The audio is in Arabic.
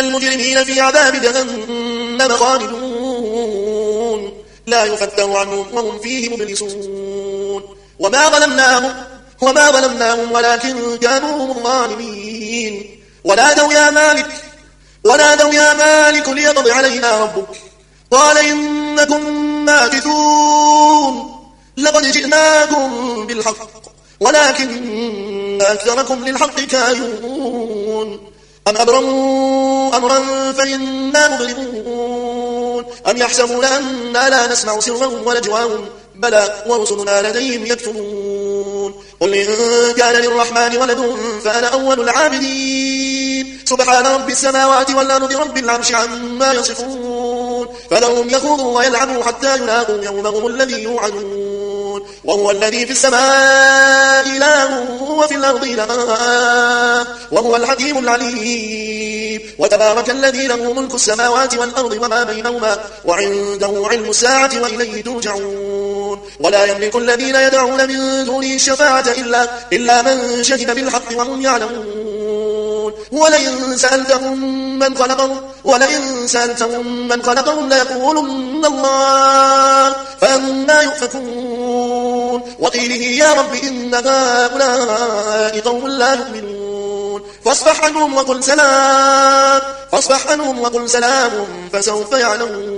المجرمين في عذاب جهنم خالدون لا يفتر عنهم وهم فيه مبلسون وما ظلمناهم ولكن كانوا هم الظالمين ونادوا يا مالك ليقض علينا ربك قال إنكم ماكثون لقد جئناكم بالحق ولكن أكثركم للحق كارهون أم أبرموا أمرا فإنا مبرمون أم يحسبون أننا لا نسمع سرهم ونجواهم بلى ورسلنا لديهم يكتبون قل إن كان للرحمن ولد فأنا أول العابدين سبحان رب السماوات والأرض رب العرش عما يصفون فذرهم يخوضوا ويلعبوا حتى يلاقوا يومهم الذي يوعدون وهو الذي في السماء إله وفي الأرض إله وهو الحكيم العليم وتبارك الذي له ملك السماوات والأرض وما بينهما وعنده علم الساعة وإليه ترجعون ولا يملك الذين يدعون من دونه الشفاعة إلا من شهد بالحق وهم يعلمون ولئن سألتهم من خلقهم ليقولن الله فأنا يؤفكون وقيله يا رب إن هؤلاء قوم لا يؤمنون فاصفح عنهم وقل سلام فسوف يعلمون